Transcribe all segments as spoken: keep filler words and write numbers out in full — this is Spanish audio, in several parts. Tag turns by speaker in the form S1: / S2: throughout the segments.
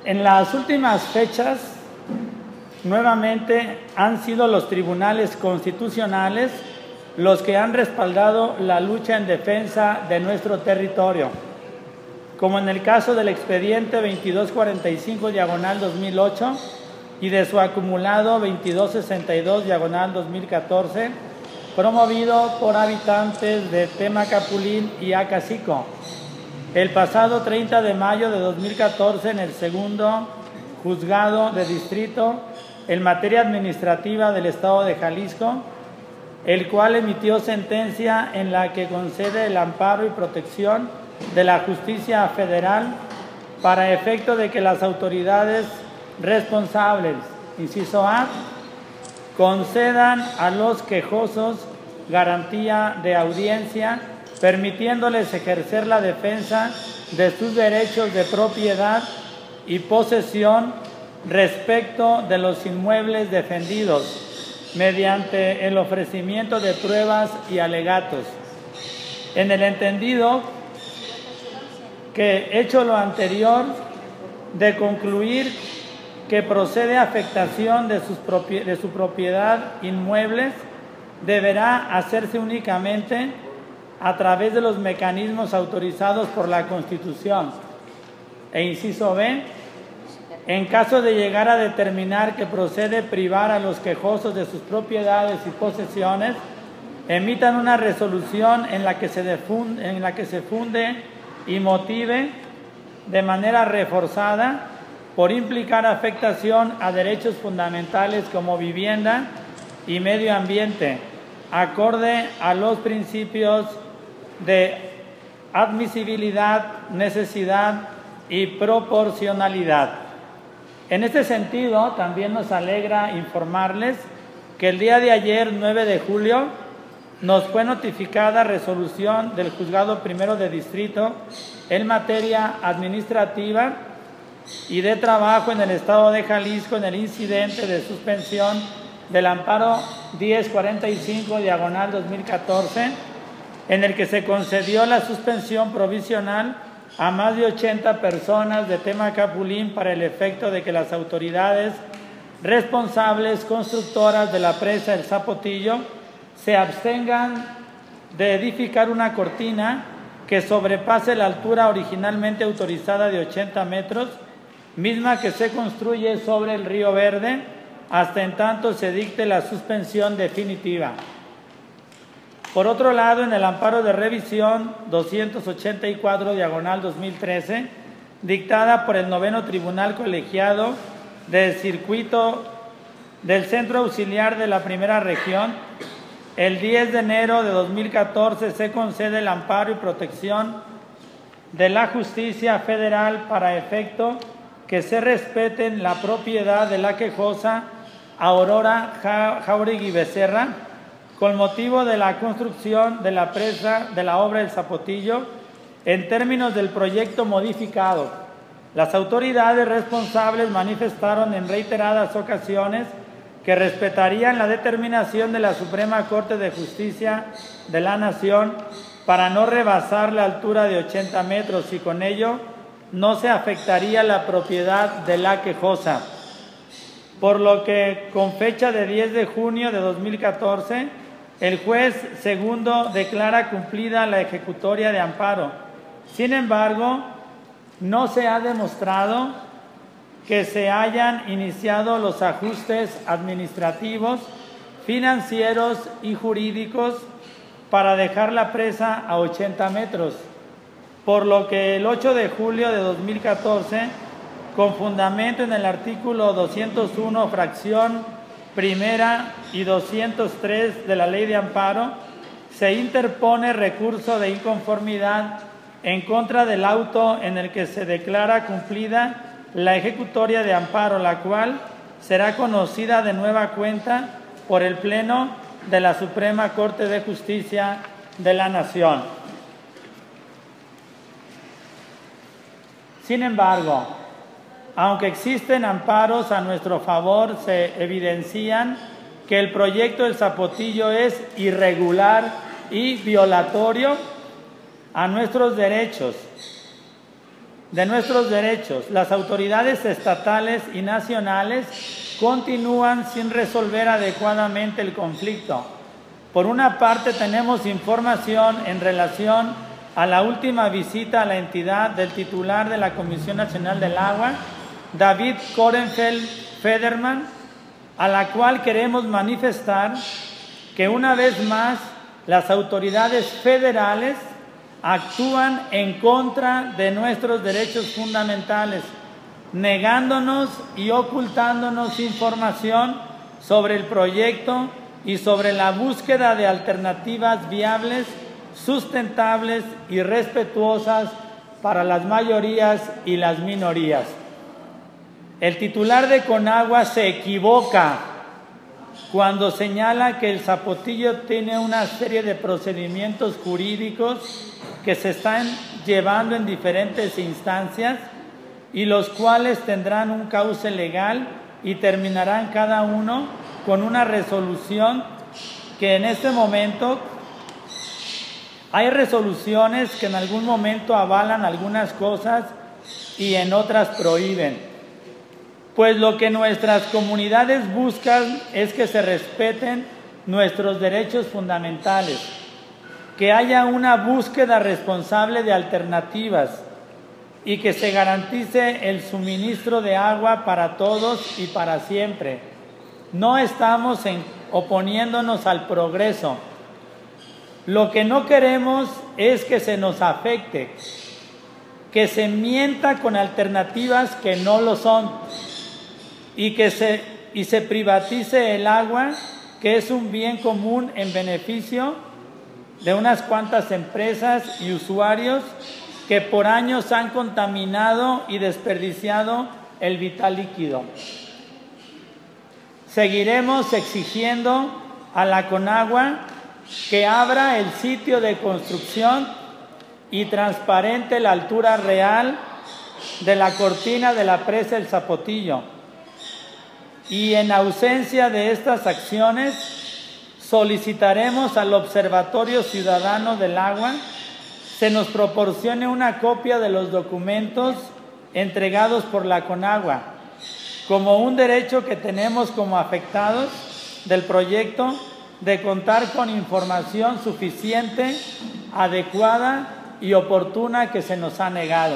S1: En las últimas fechas, nuevamente han sido los tribunales constitucionales los que han respaldado la lucha en defensa de nuestro territorio, como en el caso del expediente veintidós cuarenta y cinco diagonal dos mil ocho y de su acumulado veintidós sesenta y dos diagonal dos mil catorce, promovido por habitantes de Temacapulín y Acacico, el pasado treinta de mayo de dos mil catorce en el segundo juzgado de distrito en materia administrativa del Estado de Jalisco, el cual emitió sentencia en la que concede el amparo y protección de la justicia federal para efecto de que las autoridades responsables, inciso A, concedan a los quejosos garantía de audiencia, permitiéndoles ejercer la defensa de sus derechos de propiedad y posesión respecto de los inmuebles defendidos, mediante el ofrecimiento de pruebas y alegatos. En el entendido que, hecho lo anterior, de concluir que procede afectación de, sus propi- de su propiedad inmuebles, deberá hacerse únicamente a través de los mecanismos autorizados por la Constitución. E inciso B, en caso de llegar a determinar que procede privar a los quejosos de sus propiedades y posesiones, emitan una resolución en la que se, defunde, en la que se funde y motive de manera reforzada por implicar afectación a derechos fundamentales como vivienda y medio ambiente, acorde a los principios de admisibilidad, necesidad y proporcionalidad. En este sentido, también nos alegra informarles que el día de ayer, nueve de julio, nos fue notificada resolución del Juzgado Primero de Distrito en materia administrativa y de trabajo en el Estado de Jalisco en el incidente de suspensión del amparo diez cuarenta y cinco diagonal dos mil catorce, en el que se concedió la suspensión provisional a más de ochenta personas de Temacapulín para el efecto de que las autoridades responsables constructoras de la presa El Zapotillo se abstengan de edificar una cortina que sobrepase la altura originalmente autorizada de ochenta metros, misma que se construye sobre el Río Verde, hasta en tanto se dicte la suspensión definitiva. Por otro lado, en el amparo de revisión doscientos ochenta y cuatro diagonal dos mil trece, dictada por el noveno Tribunal Colegiado del Circuito del Centro Auxiliar de la Primera Región, el diez de enero de dos mil catorce se concede el amparo y protección de la justicia federal para efecto que se respeten la propiedad de la quejosa Aurora Jauregui Becerra, con motivo de la construcción de la presa de la obra El Zapotillo, en términos del proyecto modificado. Las autoridades responsables manifestaron en reiteradas ocasiones que respetarían la determinación de la Suprema Corte de Justicia de la Nación para no rebasar la altura de ochenta metros y con ello no se afectaría la propiedad de la quejosa. Por lo que, con fecha de diez de junio de dos mil catorce, el juez segundo declara cumplida la ejecutoria de amparo. Sin embargo, no se ha demostrado que se hayan iniciado los ajustes administrativos, financieros y jurídicos para dejar la presa a ochenta metros, por lo que el ocho de julio de dos mil catorce, con fundamento en el artículo doscientos uno, fracción primera y doscientos tres de la Ley de Amparo, se interpone recurso de inconformidad en contra del auto en el que se declara cumplida la ejecutoria de amparo, la cual será conocida de nueva cuenta por el Pleno de la Suprema Corte de Justicia de la Nación. Sin embargo, aunque existen amparos a nuestro favor, se evidencian que el proyecto El Zapotillo es irregular y violatorio a nuestros derechos, de nuestros derechos. Las autoridades estatales y nacionales continúan sin resolver adecuadamente el conflicto. Por una parte, tenemos información en relación a la última visita a la entidad del titular de la Comisión Nacional del Agua, David Korenfeld Federman, a la cual queremos manifestar que una vez más las autoridades federales actúan en contra de nuestros derechos fundamentales, negándonos y ocultándonos información sobre el proyecto y sobre la búsqueda de alternativas viables, sustentables y respetuosas para las mayorías y las minorías. El titular de Conagua se equivoca cuando señala que el Zapotillo tiene una serie de procedimientos jurídicos que se están llevando en diferentes instancias y los cuales tendrán un cauce legal y terminarán cada uno con una resolución que en este momento hay resoluciones que en algún momento avalan algunas cosas y en otras prohíben. Pues lo que nuestras comunidades buscan es que se respeten nuestros derechos fundamentales, que haya una búsqueda responsable de alternativas y que se garantice el suministro de agua para todos y para siempre. No estamos en, oponiéndonos al progreso. Lo que no queremos es que se nos afecte, que se mienta con alternativas que no lo son y que se, y se privatice el agua, que es un bien común en beneficio de unas cuantas empresas y usuarios que por años han contaminado y desperdiciado el vital líquido. Seguiremos exigiendo a la Conagua que abra el sitio de construcción y transparente la altura real de la cortina de la presa El Zapotillo. Y en ausencia de estas acciones, solicitaremos al Observatorio Ciudadano del Agua se nos proporcione una copia de los documentos entregados por la Conagua, como un derecho que tenemos como afectados del proyecto de contar con información suficiente, adecuada y oportuna que se nos ha negado.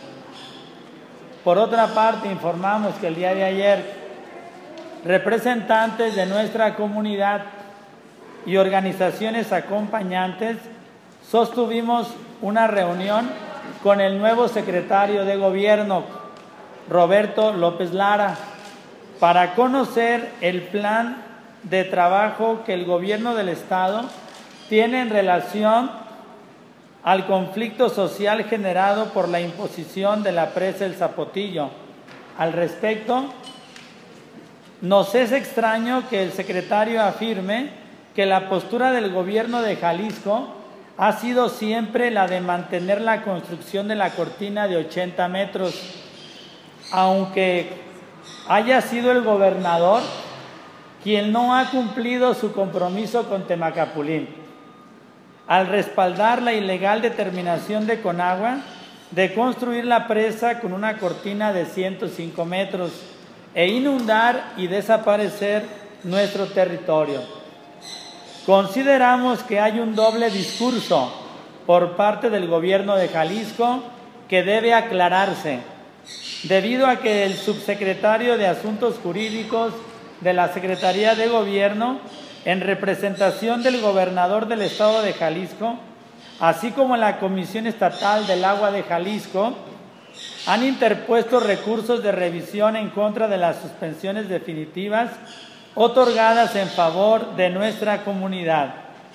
S1: Por otra parte, informamos que el día de ayer representantes de nuestra comunidad y organizaciones acompañantes sostuvimos una reunión con el nuevo secretario de Gobierno, Roberto López Lara, para conocer el plan de trabajo que el Gobierno del Estado tiene en relación al conflicto social generado por la imposición de la presa El Zapotillo. Al respecto, nos es extraño que el secretario afirme que la postura del Gobierno de Jalisco ha sido siempre la de mantener la construcción de la cortina de ochenta metros, aunque haya sido el gobernador quien no ha cumplido su compromiso con Temacapulín, al respaldar la ilegal determinación de Conagua de construir la presa con una cortina de ciento cinco metros e inundar y desaparecer nuestro territorio. Consideramos que hay un doble discurso por parte del Gobierno de Jalisco que debe aclararse, debido a que el subsecretario de Asuntos Jurídicos de la Secretaría de Gobierno, en representación del gobernador del Estado de Jalisco, así como la Comisión Estatal del Agua de Jalisco, han interpuesto recursos de revisión en contra de las suspensiones definitivas otorgadas en favor de nuestra comunidad.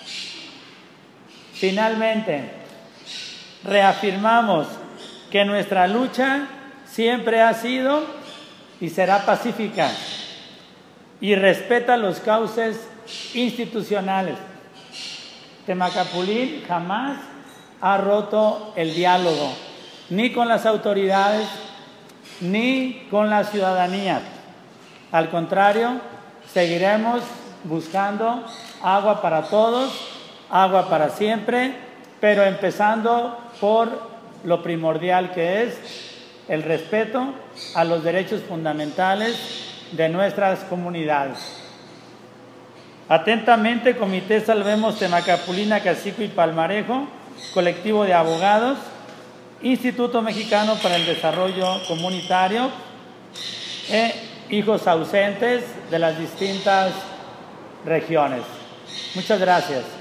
S1: Finalmente, reafirmamos que nuestra lucha siempre ha sido y será pacífica y respeta los cauces institucionales. Temacapulín jamás ha roto el diálogo, ni con las autoridades, ni con la ciudadanía. Al contrario, seguiremos buscando agua para todos, agua para siempre, pero empezando por lo primordial que es el respeto a los derechos fundamentales de nuestras comunidades. Atentamente, Comité Salvemos Temacapulina, Cacico y Palmarejo, colectivo de abogados, Instituto Mexicano para el Desarrollo Comunitario e hijos ausentes de las distintas regiones. Muchas gracias.